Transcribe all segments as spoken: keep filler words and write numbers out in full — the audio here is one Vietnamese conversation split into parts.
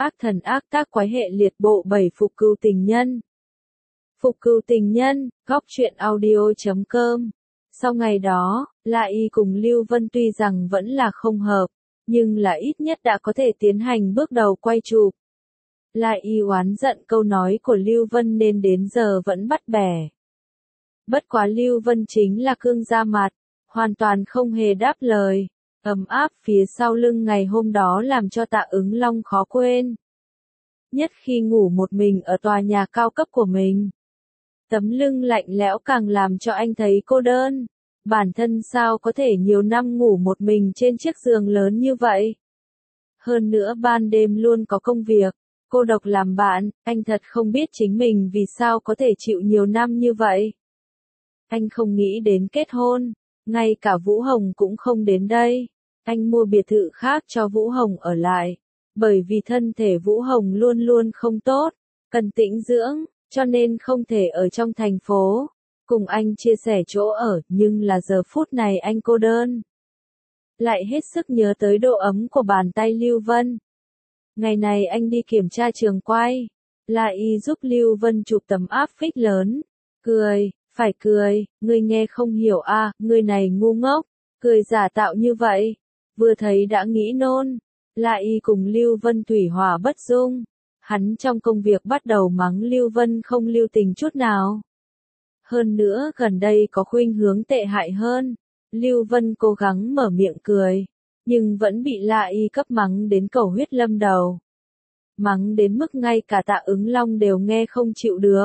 Ác thần ác tác quái hệ liệt bộ bảy phục cưu tình nhân. Phục cưu tình nhân, góc truyện audio chấm com. Sau ngày đó, La Y cùng Lưu Vân tuy rằng vẫn là không hợp, nhưng là ít nhất đã có thể tiến hành bước đầu quay chụp. La Y oán giận câu nói của Lưu Vân nên đến giờ vẫn bắt bẻ. Bất quá Lưu Vân chính là cương ra mặt, hoàn toàn không hề đáp lời. Ấm áp phía sau lưng ngày hôm đó làm cho Tạ Ứng Long khó quên. Nhất khi ngủ một mình ở tòa nhà cao cấp của mình. Tấm lưng lạnh lẽo càng làm cho anh thấy cô đơn. Bản thân sao có thể nhiều năm ngủ một mình trên chiếc giường lớn như vậy. Hơn nữa ban đêm luôn có công việc, cô độc làm bạn, anh thật không biết chính mình vì sao có thể chịu nhiều năm như vậy. Anh không nghĩ đến kết hôn, ngay cả Vũ Hồng cũng không đến đây. Anh mua biệt thự khác cho Vũ Hồng ở lại, bởi vì thân thể Vũ Hồng luôn luôn không tốt, cần tĩnh dưỡng, cho nên không thể ở trong thành phố. Cùng anh chia sẻ chỗ ở, nhưng là giờ phút này anh cô đơn. Lại hết sức nhớ tới độ ấm của bàn tay Lưu Vân. Ngày này anh đi kiểm tra trường quay, La Y giúp Lưu Vân chụp tấm áp phích lớn. Cười, phải cười, ngươi nghe không hiểu à, ngươi này ngu ngốc, cười giả tạo như vậy. Vừa thấy đã nghĩ nôn. La Y cùng Lưu Vân thủy hòa bất dung. Hắn trong công việc bắt đầu mắng Lưu Vân không lưu tình chút nào. Hơn nữa gần đây có khuynh hướng tệ hại hơn. Lưu Vân cố gắng mở miệng cười, nhưng vẫn bị La Y cấp mắng đến cầu huyết lâm đầu. Mắng đến mức ngay cả Tạ Ứng Long đều nghe không chịu được.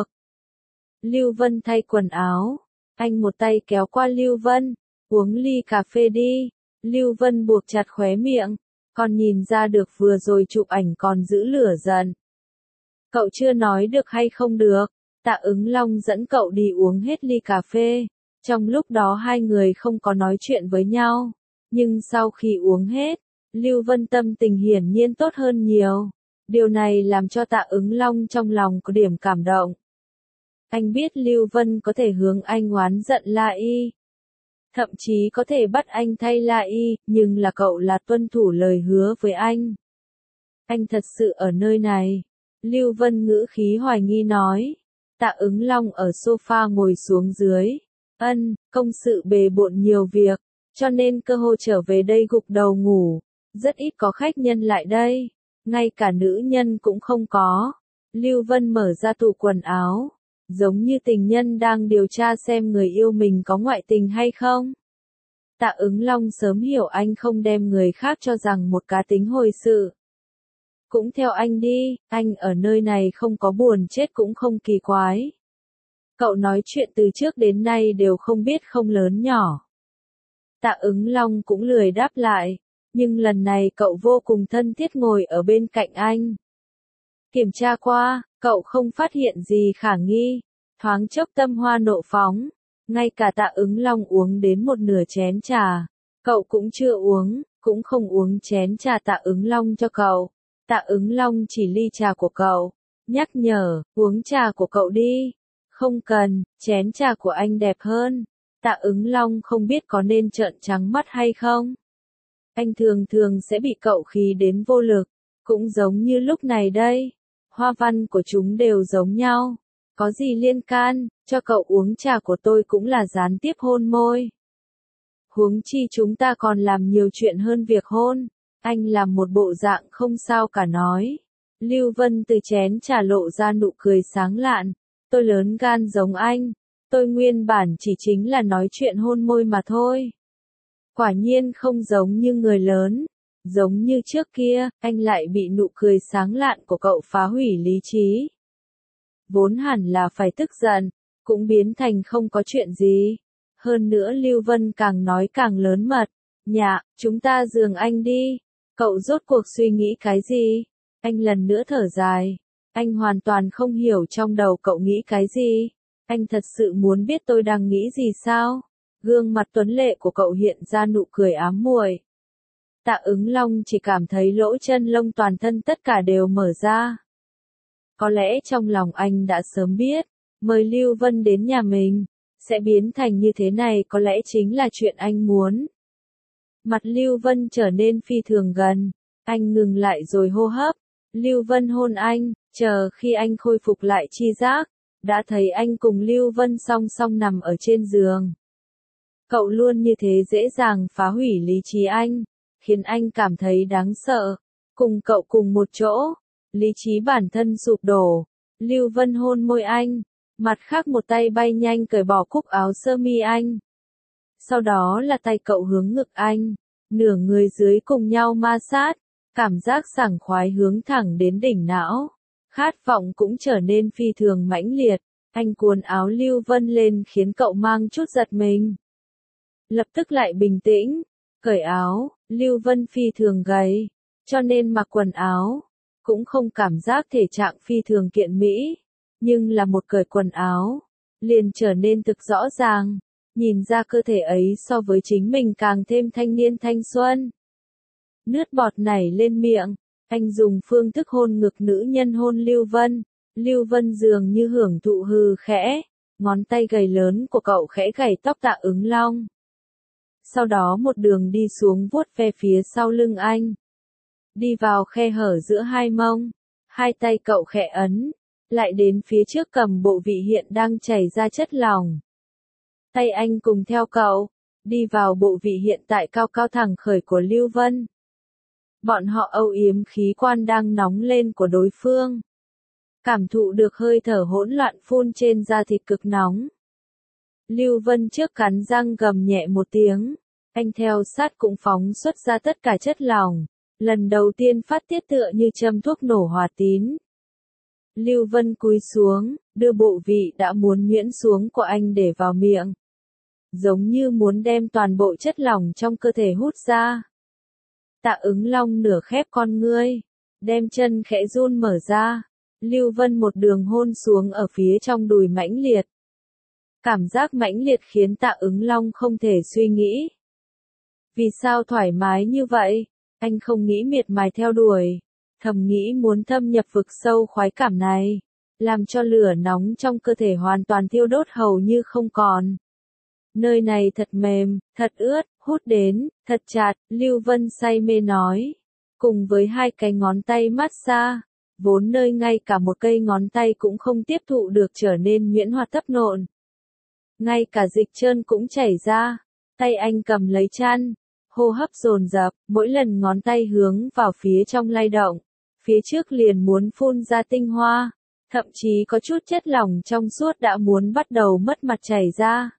Lưu Vân thay quần áo, anh một tay kéo qua Lưu Vân, uống ly cà phê đi. Lưu Vân buộc chặt khóe miệng, còn nhìn ra được vừa rồi chụp ảnh còn giữ lửa giận. Cậu chưa nói được hay không được, Tạ Ứng Long dẫn cậu đi uống hết ly cà phê. Trong lúc đó hai người không có nói chuyện với nhau, nhưng sau khi uống hết, Lưu Vân tâm tình hiển nhiên tốt hơn nhiều. Điều này làm cho Tạ Ứng Long trong lòng có điểm cảm động. Anh biết Lưu Vân có thể hướng anh oán giận La Y. Thậm chí có thể bắt anh thay La Y, nhưng là cậu là tuân thủ lời hứa với anh. Anh thật sự ở nơi này. Lưu Vân ngữ khí hoài nghi nói. Tạ Ứng Long ở sofa ngồi xuống dưới. Ân, công sự bề bộn nhiều việc, cho nên cơ hội trở về đây gục đầu ngủ. Rất ít có khách nhân lại đây, ngay cả nữ nhân cũng không có. Lưu Vân mở ra tủ quần áo, giống như tình nhân đang điều tra xem người yêu mình có ngoại tình hay không. Tạ Ứng Long sớm hiểu anh không đem người khác cho rằng một cá tính hồi sự. Cũng theo anh đi, anh ở nơi này không có buồn chết cũng không kỳ quái. Cậu nói chuyện từ trước đến nay đều không biết không lớn nhỏ. Tạ Ứng Long cũng lười đáp lại, nhưng lần này cậu vô cùng thân thiết ngồi ở bên cạnh anh. Kiểm tra qua, cậu không phát hiện gì khả nghi, thoáng chốc tâm hoa nộ phóng. Ngay cả Tạ Ứng Long uống đến một nửa chén trà, cậu cũng chưa uống, cũng không uống chén trà Tạ Ứng Long cho cậu. Tạ Ứng Long chỉ ly trà của cậu, nhắc nhở, uống trà của cậu đi. Không cần, chén trà của anh đẹp hơn. Tạ Ứng Long không biết có nên trợn trắng mắt hay không. Anh thường thường sẽ bị cậu khí đến vô lực, cũng giống như lúc này đây. Hoa văn của chúng đều giống nhau. Có gì liên can, cho cậu uống trà của tôi cũng là gián tiếp hôn môi. Huống chi chúng ta còn làm nhiều chuyện hơn việc hôn. Anh làm một bộ dạng không sao cả nói. Lưu Vân từ chén trà lộ ra nụ cười sáng lạn. Tôi lớn gan giống anh. Tôi nguyên bản chỉ chính là nói chuyện hôn môi mà thôi. Quả nhiên không giống như người lớn. Giống như trước kia, anh lại bị nụ cười sáng lạn của cậu phá hủy lý trí. Vốn hẳn là phải tức giận, cũng biến thành không có chuyện gì. Hơn nữa Lưu Vân càng nói càng lớn mật. Nhạ, chúng ta giường anh đi. Cậu rốt cuộc suy nghĩ cái gì? Anh lần nữa thở dài. Anh hoàn toàn không hiểu trong đầu cậu nghĩ cái gì. Anh thật sự muốn biết tôi đang nghĩ gì sao? Gương mặt tuấn lệ của cậu hiện ra nụ cười ám muội. Tạ Ứng Long chỉ cảm thấy lỗ chân lông toàn thân tất cả đều mở ra. Có lẽ trong lòng anh đã sớm biết, mời Lưu Vân đến nhà mình, sẽ biến thành như thế này có lẽ chính là chuyện anh muốn. Mặt Lưu Vân trở nên phi thường gần, anh ngừng lại rồi hô hấp, Lưu Vân hôn anh, chờ khi anh khôi phục lại tri giác, đã thấy anh cùng Lưu Vân song song nằm ở trên giường. Cậu luôn như thế dễ dàng phá hủy lý trí anh, khiến anh cảm thấy đáng sợ. Cùng cậu cùng một chỗ, lý trí bản thân sụp đổ. Lưu Vân hôn môi anh, mặt khác một tay bay nhanh cởi bỏ cúc áo sơ mi anh. Sau đó là tay cậu hướng ngực anh, nửa người dưới cùng nhau ma sát, cảm giác sảng khoái hướng thẳng đến đỉnh não. Khát vọng cũng trở nên phi thường mãnh liệt, anh cuốn áo Lưu Vân lên khiến cậu mang chút giật mình. Lập tức lại bình tĩnh, cởi áo, Lưu Vân phi thường gầy, cho nên mặc quần áo, cũng không cảm giác thể trạng phi thường kiện mỹ, nhưng là một cởi quần áo, liền trở nên thực rõ ràng, nhìn ra cơ thể ấy so với chính mình càng thêm thanh niên thanh xuân. Nước bọt nảy lên miệng, anh dùng phương thức hôn ngực nữ nhân hôn Lưu Vân, Lưu Vân dường như hưởng thụ hừ khẽ, ngón tay gầy lớn của cậu khẽ gảy tóc Tạ Ứng Long. Sau đó một đường đi xuống vuốt ve phía sau lưng anh. Đi vào khe hở giữa hai mông, hai tay cậu khẽ ấn, lại đến phía trước cầm bộ vị hiện đang chảy ra chất lỏng. Tay anh cùng theo cậu, đi vào bộ vị hiện tại cao cao thẳng khởi của Lưu Vân. Bọn họ âu yếm khí quan đang nóng lên của đối phương. Cảm thụ được hơi thở hỗn loạn phun trên da thịt cực nóng. Lưu Vân trước cắn răng gầm nhẹ một tiếng, anh theo sát cũng phóng xuất ra tất cả chất lỏng, lần đầu tiên phát tiết tựa như châm thuốc nổ hỏa tín. Lưu Vân cúi xuống, đưa bộ vị đã muốn nhuyễn xuống của anh để vào miệng. Giống như muốn đem toàn bộ chất lỏng trong cơ thể hút ra. Tạ Ứng Long nửa khép con ngươi, đem chân khẽ run mở ra. Lưu Vân một đường hôn xuống ở phía trong đùi mãnh liệt. Cảm giác mãnh liệt khiến Tạ Ứng Long không thể suy nghĩ. Vì sao thoải mái như vậy? Anh không nghĩ miệt mài theo đuổi, thầm nghĩ muốn thâm nhập vực sâu khoái cảm này, làm cho lửa nóng trong cơ thể hoàn toàn thiêu đốt hầu như không còn. Nơi này thật mềm, thật ướt, hút đến, thật chặt, Lưu Vân say mê nói. Cùng với hai cái ngón tay massage, vốn nơi ngay cả một cây ngón tay cũng không tiếp thụ được trở nên nhuyễn hoạt tấp nộn. Ngay cả dịch trơn cũng chảy ra, tay anh cầm lấy chăn, hô hấp dồn dập, mỗi lần ngón tay hướng vào phía trong lay động, phía trước liền muốn phun ra tinh hoa, thậm chí có chút chất lỏng trong suốt đã muốn bắt đầu mất mặt chảy ra.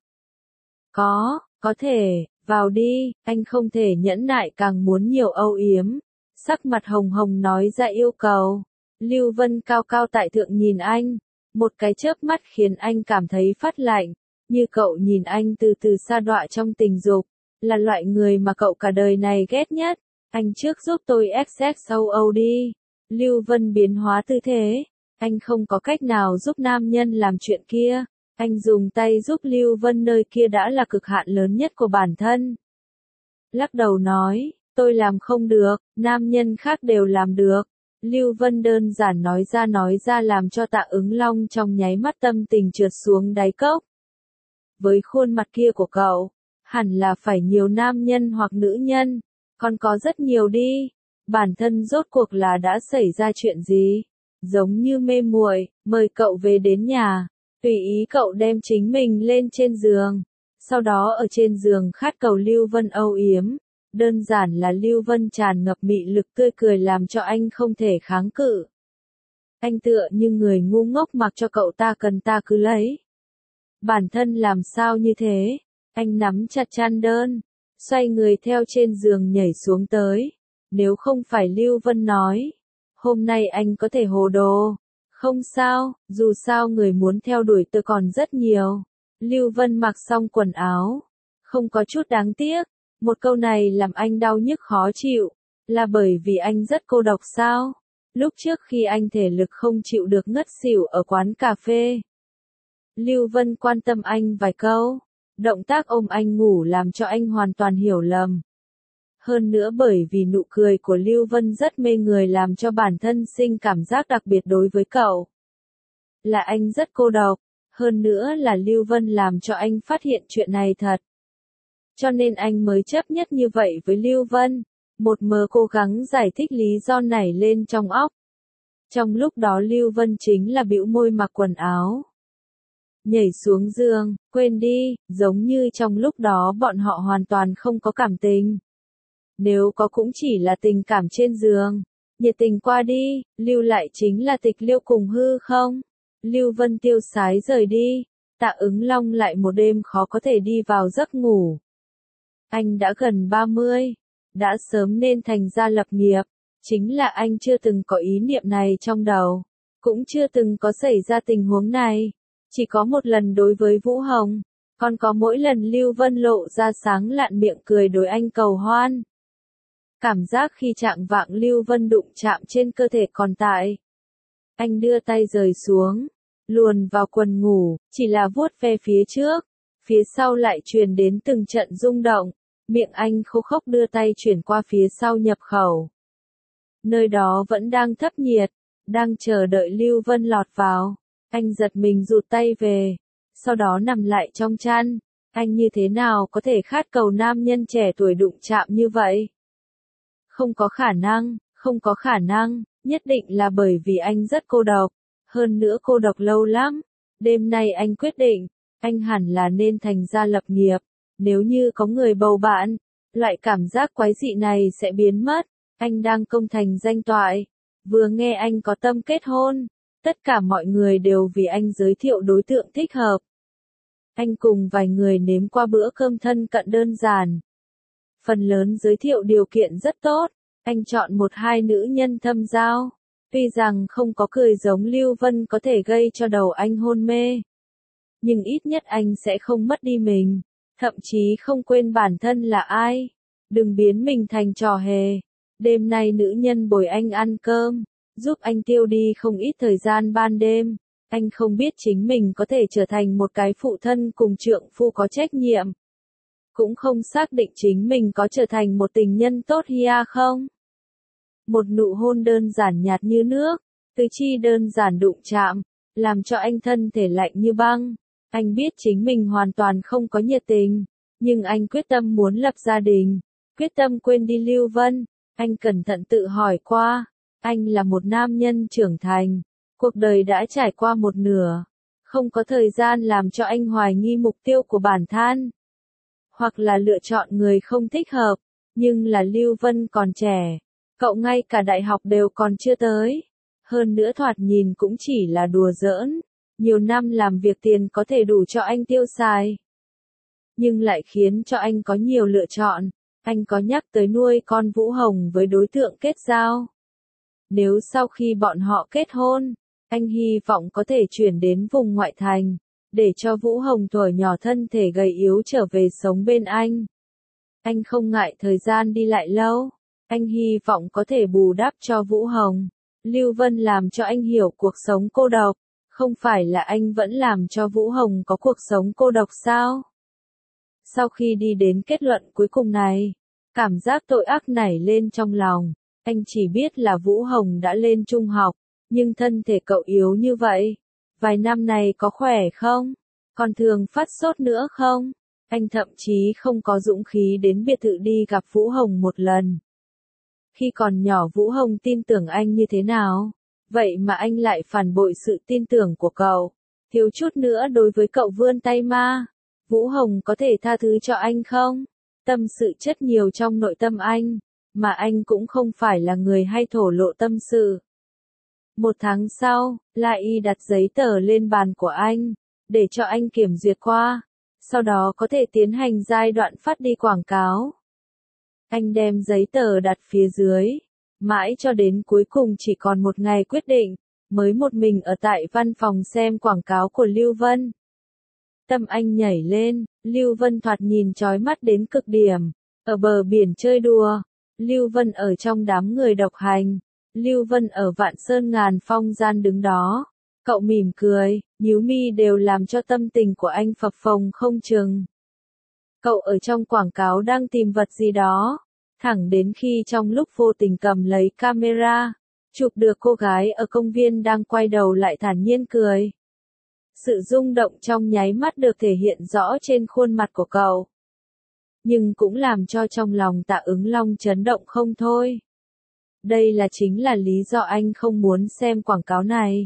Có, có thể, vào đi, anh không thể nhẫn nại càng muốn nhiều âu yếm, sắc mặt hồng hồng nói ra yêu cầu. Lưu Vân cao cao tại thượng nhìn anh, một cái chớp mắt khiến anh cảm thấy phát lạnh, như cậu nhìn anh từ từ sa đọa trong tình dục, là loại người mà cậu cả đời này ghét nhất. Anh trước giúp tôi xx âu âu đi. Lưu Vân biến hóa tư thế, anh không có cách nào giúp nam nhân làm chuyện kia, anh dùng tay giúp Lưu Vân nơi kia đã là cực hạn lớn nhất của bản thân. Lắc đầu nói, tôi làm không được, nam nhân khác đều làm được. Lưu Vân đơn giản nói ra nói ra làm cho Tạ Ứng Long trong nháy mắt tâm tình trượt xuống đáy cốc. Với khuôn mặt kia của cậu, hẳn là phải nhiều nam nhân hoặc nữ nhân, còn có rất nhiều đi. Bản thân rốt cuộc là đã xảy ra chuyện gì? Giống như mê muội, mời cậu về đến nhà, tùy ý cậu đem chính mình lên trên giường, sau đó ở trên giường khát cầu Lưu Vân âu yếm. Đơn giản là Lưu Vân tràn ngập mị lực tươi cười làm cho anh không thể kháng cự. Anh tựa như người ngu ngốc mặc cho cậu ta cần ta cứ lấy. Bản thân làm sao như thế? Anh nắm chặt chăn đơn, xoay người theo trên giường nhảy xuống tới. Nếu không phải Lưu Vân nói, hôm nay anh có thể hồ đồ. Không sao, dù sao người muốn theo đuổi tôi còn rất nhiều. Lưu Vân mặc xong quần áo, không có chút đáng tiếc. Một câu này làm anh đau nhức khó chịu, là bởi vì anh rất cô độc sao? Lúc trước khi anh thể lực không chịu được ngất xỉu ở quán cà phê, Lưu Vân quan tâm anh vài câu, động tác ôm anh ngủ làm cho anh hoàn toàn hiểu lầm. Hơn nữa bởi vì nụ cười của Lưu Vân rất mê người làm cho bản thân sinh cảm giác đặc biệt đối với cậu. Là anh rất cô độc, hơn nữa là Lưu Vân làm cho anh phát hiện chuyện này thật. Cho nên anh mới chấp nhất như vậy với Lưu Vân, một mờ cố gắng giải thích lý do nảy lên trong óc. Trong lúc đó Lưu Vân chính là bĩu môi mặc quần áo. Nhảy xuống giường, quên đi, giống như trong lúc đó bọn họ hoàn toàn không có cảm tình. Nếu có cũng chỉ là tình cảm trên giường. Nhiệt tình qua đi, lưu lại chính là tịch liêu cùng hư không. Lưu Vân tiêu sái rời đi, Tạ Ứng Long lại một đêm khó có thể đi vào giấc ngủ. Anh đã gần ba mươi, đã sớm nên thành gia lập nghiệp, chính là anh chưa từng có ý niệm này trong đầu, cũng chưa từng có xảy ra tình huống này, chỉ có một lần đối với Vũ Hồng, còn có mỗi lần Lưu Vân lộ ra sáng lạn miệng cười đối anh cầu hoan. Cảm giác khi chạng vạng Lưu Vân đụng chạm trên cơ thể còn tại. Anh đưa tay rời xuống, luồn vào quần ngủ, chỉ là vuốt ve phía trước, phía sau lại truyền đến từng trận rung động, miệng anh khô khốc đưa tay chuyển qua phía sau nhập khẩu. Nơi đó vẫn đang thấp nhiệt, đang chờ đợi Lưu Vân lọt vào, anh giật mình rụt tay về, sau đó nằm lại trong chăn, anh như thế nào có thể khát cầu nam nhân trẻ tuổi đụng chạm như vậy? Không có khả năng, không có khả năng, nhất định là bởi vì anh rất cô độc, hơn nữa cô độc lâu lắm. Đêm nay anh quyết định, anh hẳn là nên thành gia lập nghiệp, nếu như có người bầu bạn, loại cảm giác quái dị này sẽ biến mất. Anh đang công thành danh toại, vừa nghe anh có tâm kết hôn, tất cả mọi người đều vì anh giới thiệu đối tượng thích hợp. Anh cùng vài người nếm qua bữa cơm thân cận đơn giản. Phần lớn giới thiệu điều kiện rất tốt, anh chọn một hai nữ nhân thâm giao. Tuy rằng không có cười giống Lưu Vân có thể gây cho đầu anh hôn mê. Nhưng ít nhất anh sẽ không mất đi mình, thậm chí không quên bản thân là ai. Đừng biến mình thành trò hề. Đêm nay nữ nhân bồi anh ăn cơm, giúp anh tiêu đi không ít thời gian ban đêm. Anh không biết chính mình có thể trở thành một cái phụ thân cùng trượng phu có trách nhiệm. Cũng không xác định chính mình có trở thành một tình nhân tốt hia không. Một nụ hôn đơn giản nhạt như nước, tứ chi đơn giản đụng chạm, làm cho anh thân thể lạnh như băng. Anh biết chính mình hoàn toàn không có nhiệt tình, nhưng anh quyết tâm muốn lập gia đình, quyết tâm quên đi Lưu Vân. Anh cẩn thận tự hỏi qua, anh là một nam nhân trưởng thành, cuộc đời đã trải qua một nửa, không có thời gian làm cho anh hoài nghi mục tiêu của bản thân, hoặc là lựa chọn người không thích hợp, nhưng là Lưu Vân còn trẻ, cậu ngay cả đại học đều còn chưa tới, hơn nữa thoạt nhìn cũng chỉ là đùa giỡn, nhiều năm làm việc tiền có thể đủ cho anh tiêu xài, nhưng lại khiến cho anh có nhiều lựa chọn. Anh có nhắc tới nuôi con Vũ Hồng với đối tượng kết giao. Nếu sau khi bọn họ kết hôn, anh hy vọng có thể chuyển đến vùng ngoại thành, để cho Vũ Hồng tuổi nhỏ thân thể gầy yếu trở về sống bên anh. Anh không ngại thời gian đi lại lâu, anh hy vọng có thể bù đắp cho Vũ Hồng. Lưu Vân làm cho anh hiểu cuộc sống cô độc, không phải là anh vẫn làm cho Vũ Hồng có cuộc sống cô độc sao? Sau khi đi đến kết luận cuối cùng này, cảm giác tội ác nảy lên trong lòng, anh chỉ biết là Vũ Hồng đã lên trung học, nhưng thân thể cậu yếu như vậy, vài năm này có khỏe không? Còn thường phát sốt nữa không? Anh thậm chí không có dũng khí đến biệt thự đi gặp Vũ Hồng một lần. Khi còn nhỏ Vũ Hồng tin tưởng anh như thế nào? Vậy mà anh lại phản bội sự tin tưởng của cậu, thiếu chút nữa đối với cậu vươn tay ma. Vũ Hồng có thể tha thứ cho anh không? Tâm sự chất nhiều trong nội tâm anh, mà anh cũng không phải là người hay thổ lộ tâm sự. Một tháng sau, La Y đặt giấy tờ lên bàn của anh, để cho anh kiểm duyệt qua, sau đó có thể tiến hành giai đoạn phát đi quảng cáo. Anh đem giấy tờ đặt phía dưới, mãi cho đến cuối cùng chỉ còn một ngày quyết định, mới một mình ở tại văn phòng xem quảng cáo của Lưu Vân. Tâm anh nhảy lên, Lưu Vân thoạt nhìn chói mắt đến cực điểm, ở bờ biển chơi đùa, Lưu Vân ở trong đám người độc hành, Lưu Vân ở Vạn Sơn Ngàn Phong gian đứng đó, cậu mỉm cười, nhíu mi đều làm cho tâm tình của anh phập phồng không chừng. Cậu ở trong quảng cáo đang tìm vật gì đó, thẳng đến khi trong lúc vô tình cầm lấy camera, chụp được cô gái ở công viên đang quay đầu lại thản nhiên cười. Sự rung động trong nháy mắt được thể hiện rõ trên khuôn mặt của cậu. Nhưng cũng làm cho trong lòng Tạ Ứng Long chấn động không thôi. Đây là chính là lý do anh không muốn xem quảng cáo này.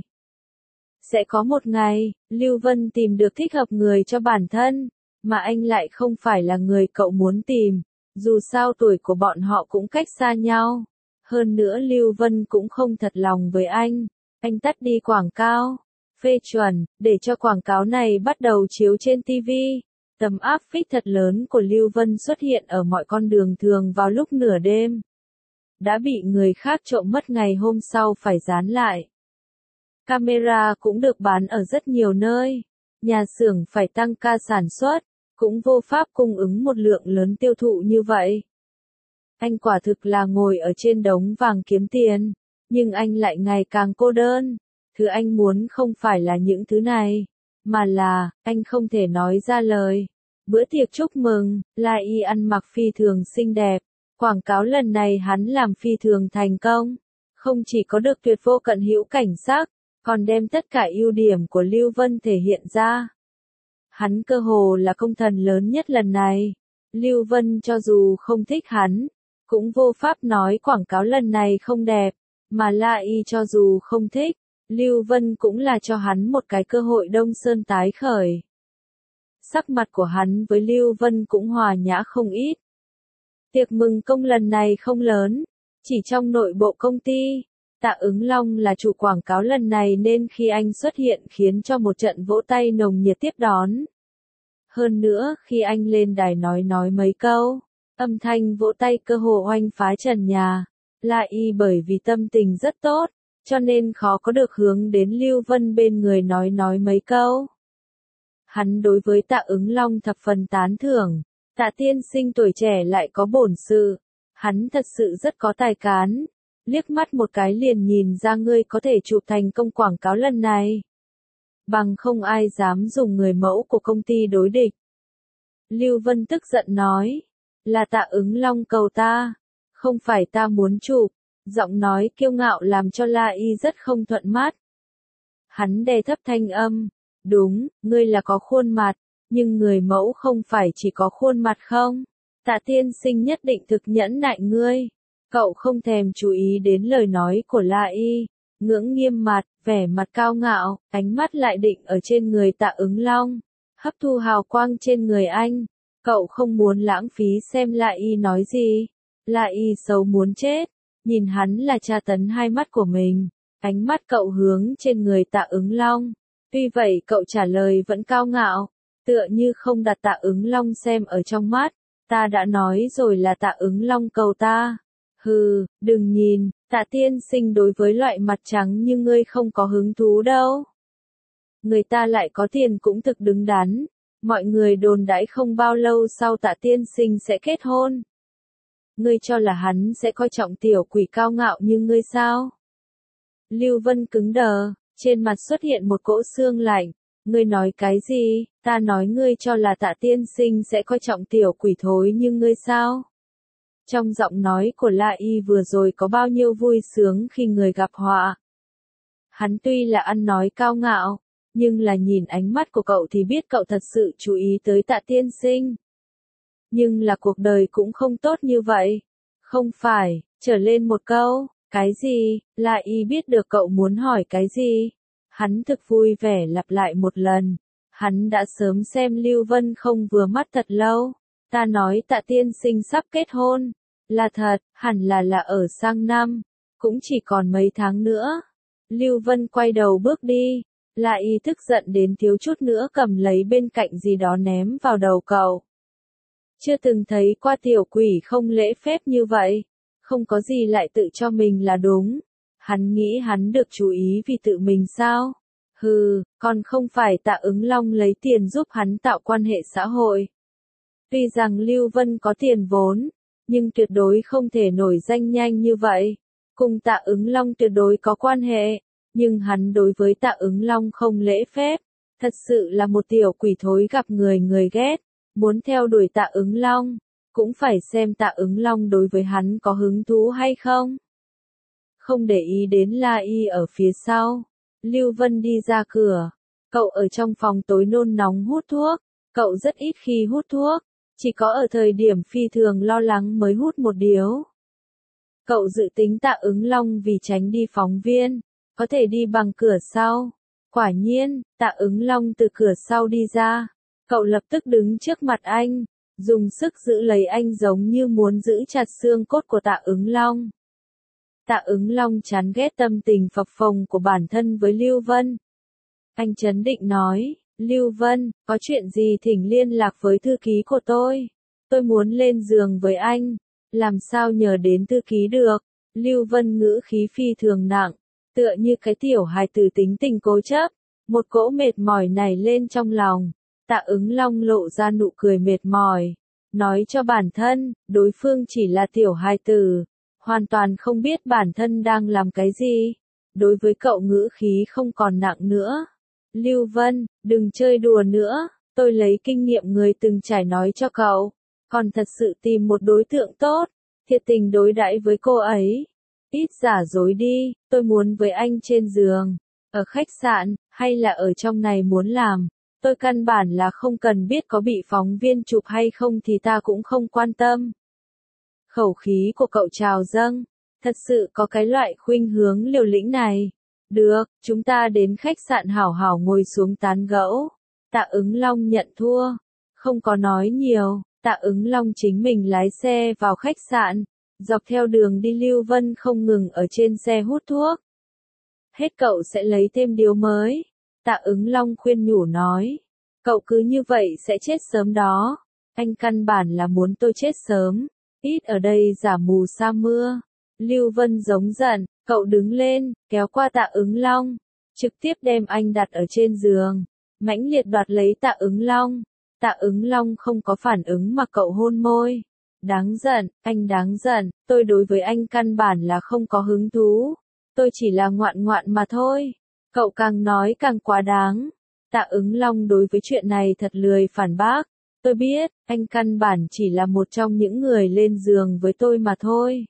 Sẽ có một ngày, Lưu Vân tìm được thích hợp người cho bản thân, mà anh lại không phải là người cậu muốn tìm, dù sao tuổi của bọn họ cũng cách xa nhau. Hơn nữa Lưu Vân cũng không thật lòng với anh, anh tắt đi quảng cáo, phê chuẩn, để cho quảng cáo này bắt đầu chiếu trên ti vi. Tấm áp phích thật lớn của Lưu Vân xuất hiện ở mọi con đường thường vào lúc nửa đêm. Đã bị người khác trộm mất, ngày hôm sau phải dán lại. Camera cũng được bán ở rất nhiều nơi. Nhà xưởng phải tăng ca sản xuất, cũng vô pháp cung ứng một lượng lớn tiêu thụ như vậy. Anh quả thực là ngồi ở trên đống vàng kiếm tiền, nhưng anh lại ngày càng cô đơn. Thứ anh muốn không phải là những thứ này, mà là, anh không thể nói ra lời. Bữa tiệc chúc mừng, La Y ăn mặc phi thường xinh đẹp. Quảng cáo lần này hắn làm phi thường thành công. Không chỉ có được tuyệt vô cận hữu cảnh sắc, còn đem tất cả ưu điểm của Lưu Vân thể hiện ra. Hắn cơ hồ là công thần lớn nhất lần này. Lưu Vân cho dù không thích hắn, cũng vô pháp nói quảng cáo lần này không đẹp, mà La Y cho dù không thích, Lưu Vân cũng là cho hắn một cái cơ hội đông sơn tái khởi. Sắc mặt của hắn với Lưu Vân cũng hòa nhã không ít. Tiệc mừng công lần này không lớn, chỉ trong nội bộ công ty. Tạ Ứng Long là chủ quảng cáo lần này nên khi anh xuất hiện khiến cho một trận vỗ tay nồng nhiệt tiếp đón. Hơn nữa, khi anh lên đài nói nói mấy câu, âm thanh vỗ tay cơ hồ oanh phá trần nhà. La Y bởi vì tâm tình rất tốt, cho nên khó có được hướng đến Lưu Vân bên người nói nói mấy câu. Hắn đối với Tạ Ứng Long thập phần tán thưởng. Tạ tiên sinh tuổi trẻ lại có bổn sự. Hắn thật sự rất có tài cán. Liếc mắt một cái liền nhìn ra ngươi có thể chụp thành công quảng cáo lần này. Bằng không ai dám dùng người mẫu của công ty đối địch. Lưu Vân tức giận nói. Là Tạ Ứng Long cầu ta. Không phải ta muốn chụp. Giọng nói kiêu ngạo làm cho La Y rất không thuận mắt. Hắn đè thấp thanh âm. Đúng, ngươi là có khuôn mặt, nhưng người mẫu không phải chỉ có khuôn mặt không? Tạ tiên sinh nhất định thực nhẫn nại ngươi. Cậu không thèm chú ý đến lời nói của La Y, ngưỡng nghiêm mặt, vẻ mặt cao ngạo, ánh mắt lại định ở trên người Tạ Ứng Long, hấp thu hào quang trên người anh. Cậu không muốn lãng phí xem La Y nói gì. La Y xấu muốn chết, nhìn hắn là tra tấn hai mắt của mình, ánh mắt cậu hướng trên người Tạ Ứng Long. Tuy vậy cậu trả lời vẫn cao ngạo, tựa như không đặt Tạ Ứng Long xem ở trong mắt. Ta đã nói rồi là Tạ Ứng Long cầu ta. Hừ, đừng nhìn, Tạ tiên sinh đối với loại mặt trắng như ngươi không có hứng thú đâu. Người ta lại có tiền cũng thực đứng đắn. Mọi người đồn đãi không bao lâu sau Tạ tiên sinh sẽ kết hôn. Ngươi cho là hắn sẽ coi trọng tiểu quỷ cao ngạo như ngươi sao? Lưu Vân cứng đờ, trên mặt xuất hiện một cỗ xương lạnh. Ngươi nói cái gì? Ta nói ngươi cho là Tạ tiên sinh sẽ coi trọng tiểu quỷ thối như ngươi sao? Trong giọng nói của La Y vừa rồi có bao nhiêu vui sướng khi người gặp họa. Hắn tuy là ăn nói cao ngạo, nhưng là nhìn ánh mắt của cậu thì biết cậu thật sự chú ý tới Tạ tiên sinh. Nhưng là cuộc đời cũng không tốt như vậy. Không phải, trở lên một câu, cái gì? La Y biết được cậu muốn hỏi cái gì. Hắn thực vui vẻ lặp lại một lần. Hắn đã sớm xem Lưu Vân không vừa mắt thật lâu. Ta nói Tạ tiên sinh sắp kết hôn. Là thật, hẳn là là ở sang năm. Cũng chỉ còn mấy tháng nữa. Lưu Vân quay đầu bước đi. La Y tức giận đến thiếu chút nữa cầm lấy bên cạnh gì đó ném vào đầu cậu. Chưa từng thấy qua tiểu quỷ không lễ phép như vậy. Không có gì lại tự cho mình là đúng. Hắn nghĩ hắn được chú ý vì tự mình sao? Hừ, còn không phải Tạ Ứng Long lấy tiền giúp hắn tạo quan hệ xã hội. Tuy rằng Lưu Vân có tiền vốn, nhưng tuyệt đối không thể nổi danh nhanh như vậy. Cùng Tạ Ứng Long tuyệt đối có quan hệ, nhưng hắn đối với Tạ Ứng Long không lễ phép. Thật sự là một tiểu quỷ thối gặp người người ghét. Muốn theo đuổi Tạ Ứng Long, cũng phải xem Tạ Ứng Long đối với hắn có hứng thú hay không. Không để ý đến La Y ở phía sau. Lưu Vân đi ra cửa. Cậu ở trong phòng tối nôn nóng hút thuốc. Cậu rất ít khi hút thuốc. Chỉ có ở thời điểm phi thường lo lắng mới hút một điếu. Cậu dự tính Tạ Ứng Long vì tránh đi phóng viên, có thể đi bằng cửa sau. Quả nhiên, Tạ Ứng Long từ cửa sau đi ra. Cậu lập tức đứng trước mặt anh, dùng sức giữ lấy anh giống như muốn giữ chặt xương cốt của Tạ Ứng Long. Tạ Ứng Long chán ghét tâm tình phập phồng của bản thân với Lưu Vân. Anh trấn định nói, Lưu Vân, có chuyện gì thỉnh liên lạc với thư ký của tôi. Tôi muốn lên giường với anh. Làm sao nhờ đến thư ký được? Lưu Vân ngữ khí phi thường nặng, tựa như cái tiểu hài tử tính tình cố chấp. Một cỗ mệt mỏi nảy lên trong lòng. Tạ Ứng Long lộ ra nụ cười mệt mỏi. Nói cho bản thân, đối phương chỉ là tiểu hài tử. Hoàn toàn không biết bản thân đang làm cái gì. Đối với cậu ngữ khí không còn nặng nữa. Lưu Vân, đừng chơi đùa nữa. Tôi lấy kinh nghiệm người từng trải nói cho cậu. Còn thật sự tìm một đối tượng tốt. Thiệt tình đối đãi với cô ấy. Ít giả dối đi, tôi muốn với anh trên giường. Ở khách sạn, hay là ở trong này muốn làm. Tôi căn bản là không cần biết có bị phóng viên chụp hay không thì ta cũng không quan tâm. Khẩu khí của cậu trào dâng. Thật sự có cái loại khuynh hướng liều lĩnh này. Được, chúng ta đến khách sạn hảo hảo ngồi xuống tán gẫu. Tạ Ứng Long nhận thua. Không có nói nhiều, Tạ Ứng Long chính mình lái xe vào khách sạn. Dọc theo đường đi Lưu Vân không ngừng ở trên xe hút thuốc. Hết cậu sẽ lấy thêm điếu mới. Tạ Ứng Long khuyên nhủ nói. Cậu cứ như vậy sẽ chết sớm đó. Anh căn bản là muốn tôi chết sớm. Ít ở đây giả mù sa mưa. Lưu Vân giống giận, cậu đứng lên, kéo qua Tạ Ứng Long. Trực tiếp đem anh đặt ở trên giường. Mãnh liệt đoạt lấy Tạ Ứng Long. Tạ Ứng Long không có phản ứng mà cậu hôn môi. Đáng giận, anh đáng giận, tôi đối với anh căn bản là không có hứng thú. Tôi chỉ là ngoạn ngoạn mà thôi. Cậu càng nói càng quá đáng. Tạ Ứng Long đối với chuyện này thật lười phản bác. Tôi biết, anh căn bản chỉ là một trong những người lên giường với tôi mà thôi.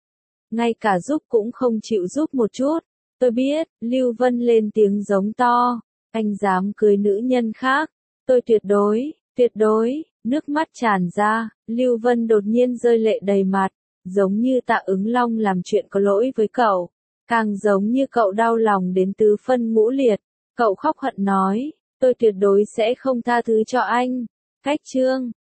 Ngay cả giúp cũng không chịu giúp một chút. Tôi biết, Lưu Vân lên tiếng giống to. Anh dám cưới nữ nhân khác. Tôi tuyệt đối, tuyệt đối, nước mắt tràn ra. Lưu Vân đột nhiên rơi lệ đầy mặt. Giống như Tạ Ứng Long làm chuyện có lỗi với cậu. Càng giống như cậu đau lòng đến tứ phân ngũ liệt. Cậu khóc hận nói, tôi tuyệt đối sẽ không tha thứ cho anh. Cách chương